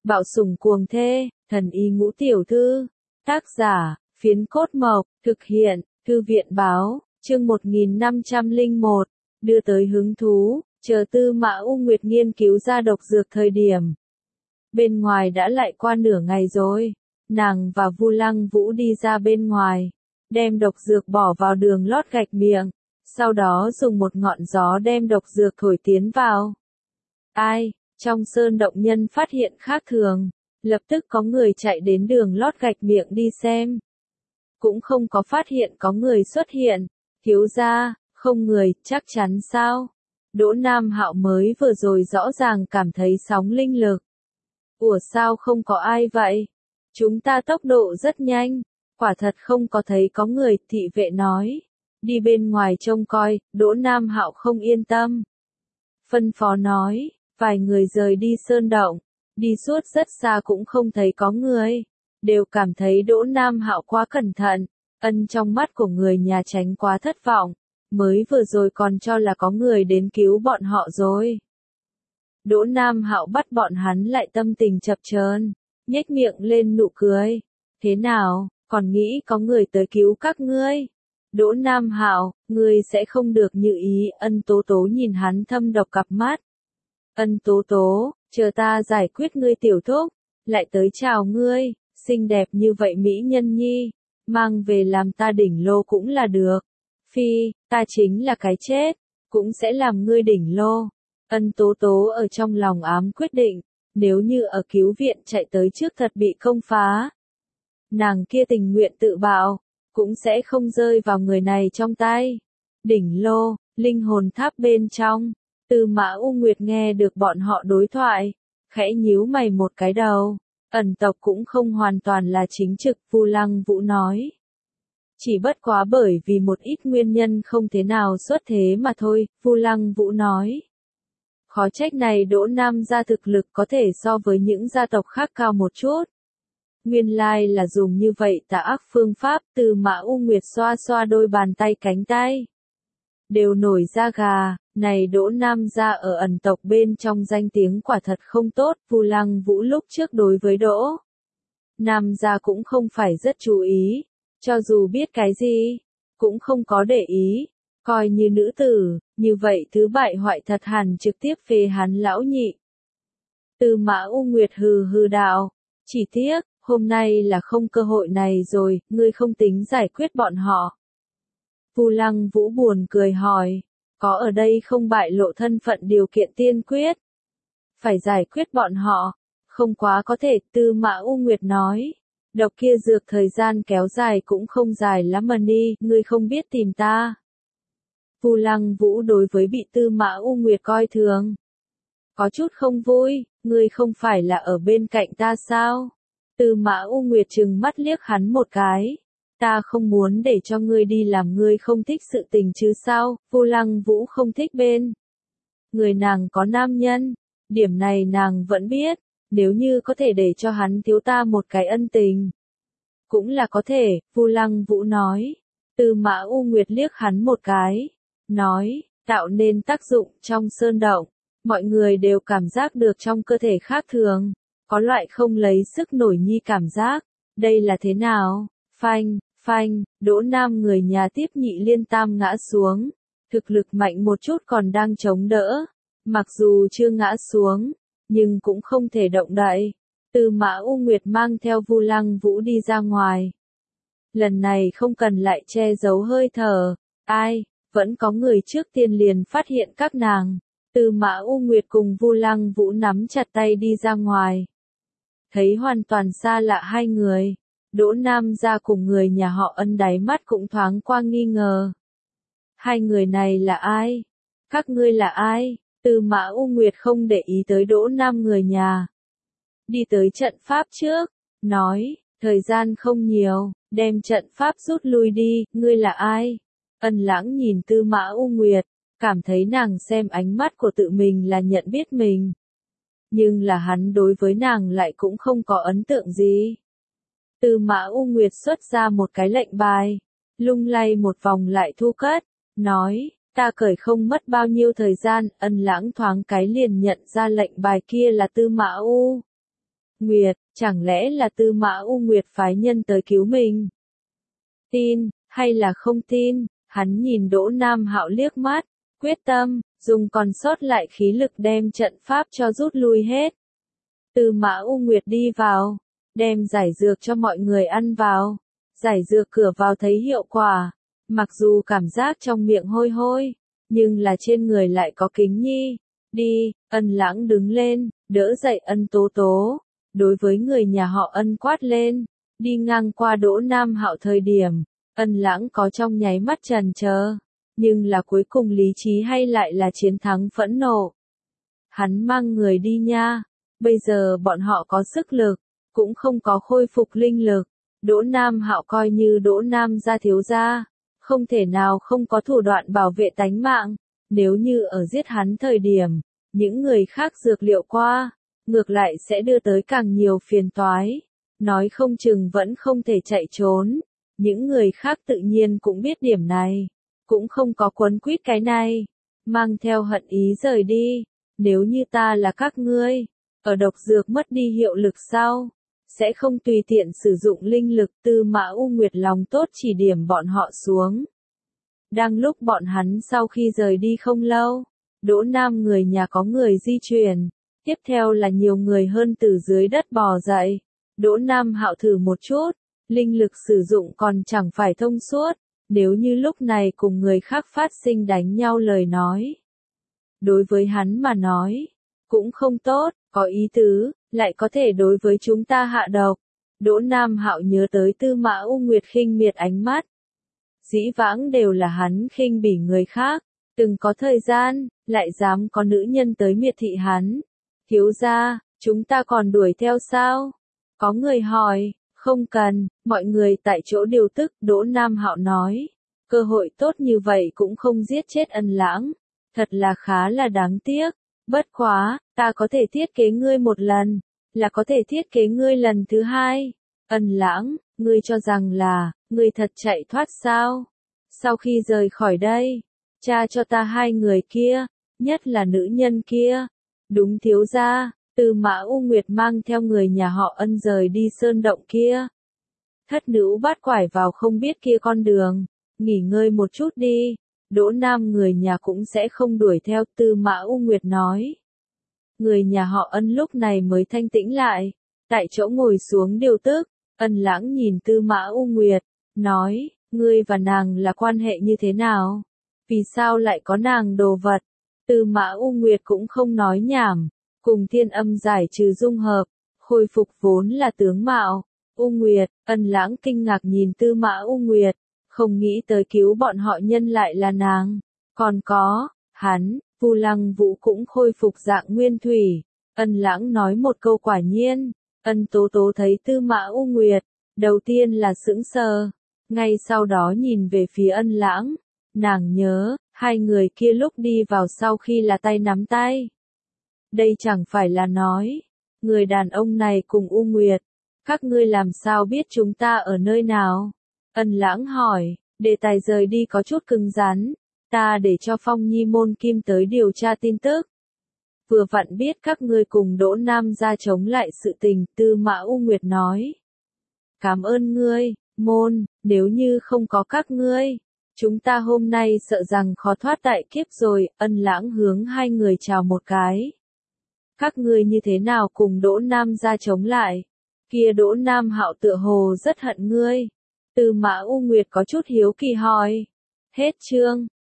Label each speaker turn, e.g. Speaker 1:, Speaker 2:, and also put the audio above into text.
Speaker 1: Bạo sủng cuồng thê, thần y ngũ tiểu thư. Tác giả, Phiến Cốt Mộc, thực hiện, Thư viện báo, chương 1501, đưa tới hứng thú, chờ Tư Mã U Nguyệt nghiên cứu ra độc dược thời điểm. Bên ngoài đã lại qua nửa ngày rồi, nàng và Vu Lăng Vũ đi ra bên ngoài, đem độc dược bỏ vào đường lót gạch miệng, sau đó dùng một ngọn gió đem độc dược thổi tiến vào. Ai, trong sơn động nhân phát hiện khác thường, lập tức có người chạy đến đường lót gạch miệng đi xem. Cũng không có phát hiện có người xuất hiện, thiếu gia, không người, chắc chắn sao? Đỗ Nam Hạo mới vừa rồi rõ ràng cảm thấy sóng linh lực. Ủa sao không có ai vậy? Chúng ta tốc độ rất nhanh, quả thật không có thấy có người, thị vệ nói. Đi bên ngoài trông coi, Đỗ Nam Hạo không yên tâm. Phân phó nói, vài người rời đi sơn động, đi suốt rất xa cũng không thấy có người, đều cảm thấy Đỗ Nam Hạo quá cẩn thận, trong mắt của người nhà Tránh quá thất vọng, mới vừa rồi còn cho là có người đến cứu bọn họ rồi. Đỗ Nam Hạo bắt bọn hắn lại tâm tình chập chờn, nhếch miệng lên nụ cười. Thế nào, còn nghĩ có người tới cứu các ngươi? Đỗ Nam Hạo, ngươi sẽ không được như ý. Ân Tố Tố nhìn hắn thâm độc cặp mắt. Ân Tố Tố, chờ ta giải quyết ngươi tiểu thúc, lại tới chào ngươi, xinh đẹp như vậy mỹ nhân nhi, mang về làm ta đỉnh lô cũng là được. Phi, ta chính là cái chết, cũng sẽ làm ngươi đỉnh lô. Ân Tố Tố ở trong lòng ám quyết định, nếu như ở cứu viện chạy tới trước thật bị công phá. Nàng kia tình nguyện tự bạo, cũng sẽ không rơi vào người này trong tay. Đỉnh lô, linh hồn tháp bên trong, Tư Mã U Nguyệt nghe được bọn họ đối thoại, khẽ nhíu mày một cái đầu. Ẩn tộc cũng không hoàn toàn là chính trực, Vu Lăng Vũ nói. Chỉ bất quá bởi vì một ít nguyên nhân không thế nào xuất thế mà thôi, Vu Lăng Vũ nói. Khó trách này Đỗ Nam gia thực lực có thể so với những gia tộc khác cao một chút. Nguyên lai là dùng như vậy tà ác phương pháp. Tư Mã U Nguyệt xoa xoa đôi bàn tay cánh tay. Đều nổi da gà, này Đỗ Nam gia ở ẩn tộc bên trong danh tiếng quả thật không tốt. Vu Lăng Vũ lúc trước đối với Đỗ Nam gia cũng không phải rất chú ý, cho dù biết cái gì, cũng không có để ý, coi như nữ tử, như vậy thứ bại hoại thật hẳn trực tiếp phê hắn lão nhị. Tư Mã U Nguyệt hừ hừ đạo, chỉ tiếc, hôm nay là không cơ hội này rồi, ngươi không tính giải quyết bọn họ. Vu Lăng Vũ buồn cười hỏi, có ở đây không bại lộ thân phận điều kiện tiên quyết? Phải giải quyết bọn họ, không quá có thể. Tư Mã U Nguyệt nói, độc kia dược thời gian kéo dài cũng không dài lắm mà ni, ngươi không biết tìm ta. Vu Lăng Vũ đối với bị Tư Mã U Nguyệt coi thường, có chút không vui, ngươi không phải là ở bên cạnh ta sao? Tư Mã U Nguyệt trừng mắt liếc hắn một cái. Ta không muốn để cho ngươi đi làm ngươi không thích sự tình chứ sao? Vu Lăng Vũ không thích bên người nàng có nam nhân, điểm này nàng vẫn biết, nếu như có thể để cho hắn thiếu ta một cái ân tình, cũng là có thể. Vu Lăng Vũ nói. Tư Mã U Nguyệt liếc hắn một cái, nói, tạo nên tác dụng. Trong sơn động, mọi người đều cảm giác được trong cơ thể khác thường, có loại không lấy sức nổi nhi cảm giác. Đây là thế nào? Phanh, phanh, Đỗ Nam người nhà tiếp nhị liên tam ngã xuống, thực lực mạnh một chút còn đang chống đỡ, mặc dù chưa ngã xuống, nhưng cũng không thể động đậy. Tư Mã U Nguyệt mang theo Vu Lăng Vũ đi ra ngoài. Lần này không cần lại che giấu hơi thở, ai, vẫn có người trước tiên liền phát hiện các nàng. Tư Mã U Nguyệt cùng Vu Lăng Vũ nắm chặt tay đi ra ngoài. Thấy hoàn toàn xa lạ hai người, Đỗ Nam gia cùng người nhà họ Ân đáy mắt cũng thoáng qua nghi ngờ. Hai người này là ai? Các ngươi là ai? Tư Mã U Nguyệt không để ý tới Đỗ Nam người nhà. Đi tới trận pháp trước, nói, thời gian không nhiều, đem trận pháp rút lui đi. Ngươi là ai? Ân Lãng nhìn Tư Mã U Nguyệt, cảm thấy nàng xem ánh mắt của tự mình là nhận biết mình. Nhưng là hắn đối với nàng lại cũng không có ấn tượng gì. Tư Mã U Nguyệt xuất ra một cái lệnh bài, lung lay một vòng lại thu cất, nói, ta cởi không mất bao nhiêu thời gian. Ân Lãng thoáng cái liền nhận ra lệnh bài kia là Tư Mã U Nguyệt, chẳng lẽ là Tư Mã U Nguyệt phái nhân tới cứu mình? Tin, hay là không tin? Hắn nhìn Đỗ Nam Hạo liếc mắt, quyết tâm, dùng còn sót lại khí lực đem trận pháp cho rút lui hết. Tư Mã U Nguyệt đi vào, đem giải dược cho mọi người ăn vào. Giải dược cửa vào thấy hiệu quả, mặc dù cảm giác trong miệng hôi hôi, nhưng là trên người lại có kính nhi. Đi, Ân Lãng đứng lên, đỡ dậy Ân Tố Tố, đối với người nhà họ Ân quát lên. Đi ngang qua Đỗ Nam Hạo thời điểm, Ân Lãng có trong nháy mắt chần chờ, nhưng là cuối cùng lý trí hay lại là chiến thắng phẫn nộ. Hắn mang người đi nha, bây giờ bọn họ có sức lực, cũng không có khôi phục linh lực. Đỗ Nam Hạo coi như Đỗ Nam gia thiếu gia, không thể nào không có thủ đoạn bảo vệ tánh mạng. Nếu như ở giết hắn thời điểm, những người khác dược liệu qua, ngược lại sẽ đưa tới càng nhiều phiền toái. Nói không chừng vẫn không thể chạy trốn. Những người khác tự nhiên cũng biết điểm này, cũng không có quấn quýt cái này, mang theo hận ý rời đi. Nếu như ta là các ngươi, ở độc dược mất đi hiệu lực sau, sẽ không tùy tiện sử dụng linh lực. Tư Mã U Nguyệt lòng tốt chỉ điểm bọn họ xuống. Đang lúc bọn hắn sau khi rời đi không lâu, Đỗ Nam người nhà có người di chuyển, tiếp theo là nhiều người hơn từ dưới đất bò dậy. Đỗ Nam Hạo thử một chút, linh lực sử dụng còn chẳng phải thông suốt, nếu như lúc này cùng người khác phát sinh đánh nhau lời nói. Đối với hắn mà nói, cũng không tốt, có ý tứ, lại có thể đối với chúng ta hạ độc. Đỗ Nam Hạo nhớ tới Tư Mã U Nguyệt khinh miệt ánh mắt. Dĩ vãng đều là hắn khinh bỉ người khác, từng có thời gian, lại dám có nữ nhân tới miệt thị hắn. Thiếu gia, chúng ta còn đuổi theo sao? Có người hỏi, không cần, mọi người tại chỗ điều tức. Đỗ Nam Hạo nói, cơ hội tốt như vậy cũng không giết chết Ân Lãng, thật là khá là đáng tiếc. Bất quá, ta có thể thiết kế ngươi một lần, là có thể thiết kế ngươi lần thứ hai. Ân Lãng, ngươi cho rằng là, ngươi thật chạy thoát sao? Sau khi rời khỏi đây, cha cho ta hai người kia, nhất là nữ nhân kia. Đúng thiếu gia, Tư Mã U Nguyệt mang theo người nhà họ Ân rời đi sơn động kia. Thất nữ bát quải vào không biết kia con đường, nghỉ ngơi một chút đi. Đỗ Nam người nhà cũng sẽ không đuổi theo. Tư Mã U Nguyệt nói. Người nhà họ Ân lúc này mới thanh tĩnh lại, tại chỗ ngồi xuống điều tức. Ân Lãng nhìn Tư Mã U Nguyệt, nói, ngươi và nàng là quan hệ như thế nào? Vì sao lại có nàng đồ vật? Tư Mã U Nguyệt cũng không nói nhảm, cùng Thiên Âm giải trừ dung hợp, khôi phục vốn là tướng mạo. U Nguyệt, Ân Lãng kinh ngạc nhìn Tư Mã U Nguyệt, không nghĩ tới cứu bọn họ nhân lại là nàng. Còn có, hắn, Vu Lăng Vũ cũng khôi phục dạng nguyên thủy. Ân Lãng nói một câu quả nhiên. Ân Tố Tố thấy Tư Mã U Nguyệt, đầu tiên là sững sờ, ngay sau đó nhìn về phía Ân Lãng. Nàng nhớ, hai người kia lúc đi vào sau khi là tay nắm tay. Đây chẳng phải là nói, người đàn ông này cùng U Nguyệt, các ngươi làm sao biết chúng ta ở nơi nào? Ân Lãng hỏi, đề tài rời đi có chút cứng rắn, ta để cho Phong Nhi môn kim tới điều tra tin tức. Vừa vặn biết các ngươi cùng Đỗ Nam gia chống lại sự tình. Tư Mã U Nguyệt nói. Cảm ơn ngươi, môn, nếu như không có các ngươi, chúng ta hôm nay sợ rằng khó thoát đại kiếp rồi. Ân Lãng hướng hai người chào một cái. Các ngươi như thế nào cùng Đỗ Nam gia chống lại? Kia Đỗ Nam Hạo tựa hồ rất hận ngươi. Tư Mã U Nguyệt có chút hiếu kỳ hỏi. Hết chương.